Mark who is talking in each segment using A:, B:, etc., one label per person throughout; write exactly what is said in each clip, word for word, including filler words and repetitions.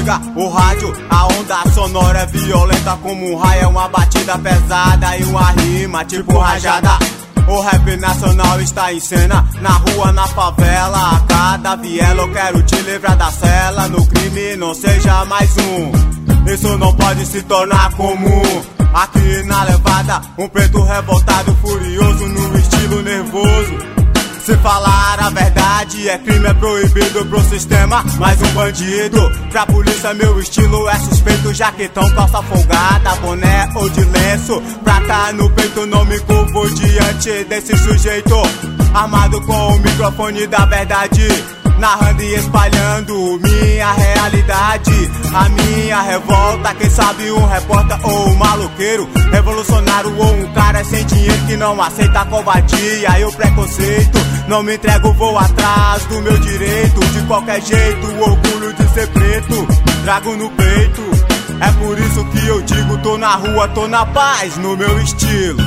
A: liga o rádio, a onda sonora é violenta como um raio, é uma batida pesada e uma rima tipo rajada. O rap nacional está em cena, na rua, na favela, a cada viela eu quero te livrar da cela. No crime não seja mais um, isso não pode se tornar comum. Aqui na levada, um preto revoltado, furioso, no estilo nervoso. Se falar a verdade é crime, é proibido pro sistema. Mais um bandido, pra polícia meu estilo é suspeito. Jaquetão, calça folgada, boné ou de lenço, prata no peito, não me curvo diante desse sujeito. Armado com o microfone da verdade, narrando e espalhando minha realidade, a minha revolta. Quem sabe um repórter ou um maloqueiro, revolucionário ou um cara sem dinheiro que não aceita a covardia e o preconceito. Não me entrego, vou atrás do meu direito. De qualquer jeito, o orgulho de ser preto trago no peito. É por isso que eu digo, tô na rua, tô na paz, no meu estilo.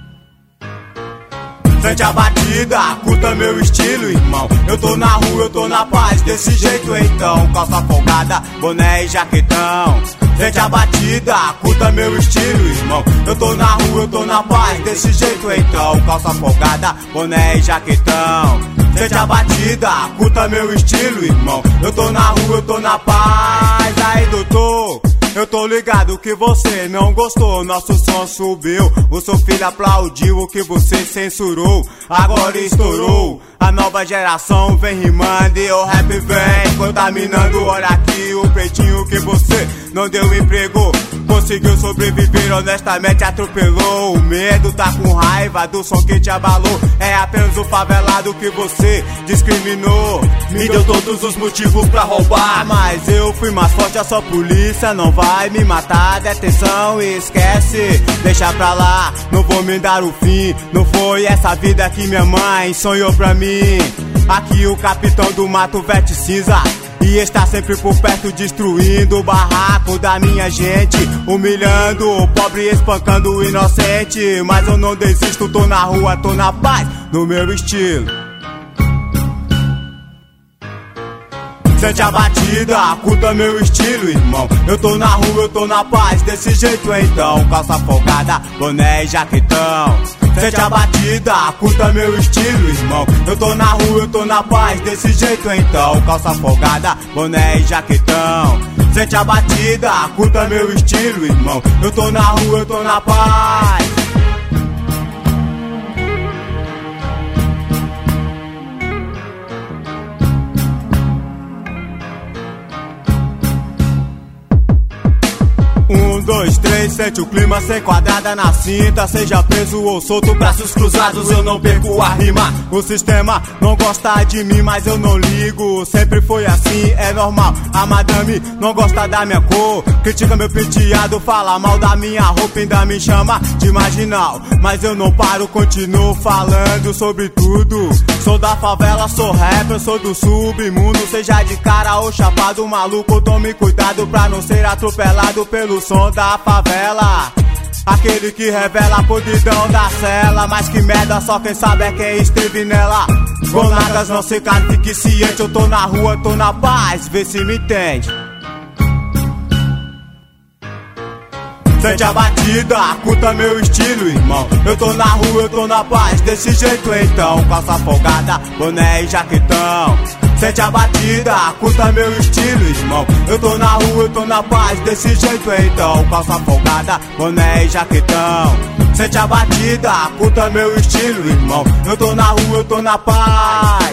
A: Sente a batida, curta meu estilo, irmão. Eu tô na rua, eu tô na paz, desse jeito então. Calça folgada, boné e jaquetão. Sente a batida, curta meu estilo, irmão. Eu tô na rua, eu tô na paz, desse jeito então. Calça folgada, boné e jaquetão. Sente a batida, curta meu estilo, irmão. Eu tô na rua, eu tô na paz. Aí, doutor, eu tô ligado que você não gostou, nosso som subiu. O seu filho aplaudiu o que você censurou. Agora estourou, a nova geração vem rimando e o rap vem contaminando. Olha aqui o pretinho que você não deu emprego, conseguiu sobreviver honestamente, atropelou. O medo tá com raiva do som que te abalou. É apenas o favelado que você discriminou. Me deu todos os motivos pra roubar, mas eu fui mais forte, a sua polícia não vai me matar. Detenção e esquece, deixa pra lá, não vou me dar o fim. Não foi essa vida que minha mãe sonhou pra mim. Aqui o capitão do mato veste cinza e está sempre por perto, destruindo o barraco da minha gente, humilhando o pobre, espancando o inocente. Mas eu não desisto, tô na rua, tô na paz, no meu estilo. Sente a batida, curta meu estilo, irmão. Eu tô na rua, eu tô na paz, desse jeito então. Calça folgada, boné e jaquetão. Sente a batida, curta meu estilo, irmão. Eu tô na rua, eu tô na paz, desse jeito então. Calça folgada, boné e jaquetão. Sente a batida, curta meu estilo, irmão. Eu tô na rua, eu tô na paz. Um, dois, três, sente o clima, sem quadrada na cinta. Seja preso ou solto, braços cruzados, eu não perco a rima. O sistema não gosta de mim, mas eu não ligo. Sempre foi assim, é normal. A madame não gosta da minha cor, critica meu penteado, fala mal da minha roupa, ainda me chama de marginal. Mas eu não paro, continuo falando sobre tudo. Sou da favela, sou rapper, sou do submundo. Seja de cara ou chapado, maluco, tome cuidado pra não ser atropelado pelo som da favela. Aquele que revela a podridão da cela. Mas que merda, só quem sabe é quem esteve nela. Gonadas não se calem, fique ciente. Eu tô na rua, tô na paz, vê se me entende. Sente a batida, curta meu estilo, irmão. Eu tô na rua, eu tô na paz, desse jeito então. Calça folgada, boné e jaquetão. Sente a batida, curta meu estilo, irmão. Eu tô na rua, eu tô na paz, desse jeito então. Calça folgada, boné e jaquetão. Sente a batida, curta meu estilo, irmão. Eu tô na rua, eu tô na paz.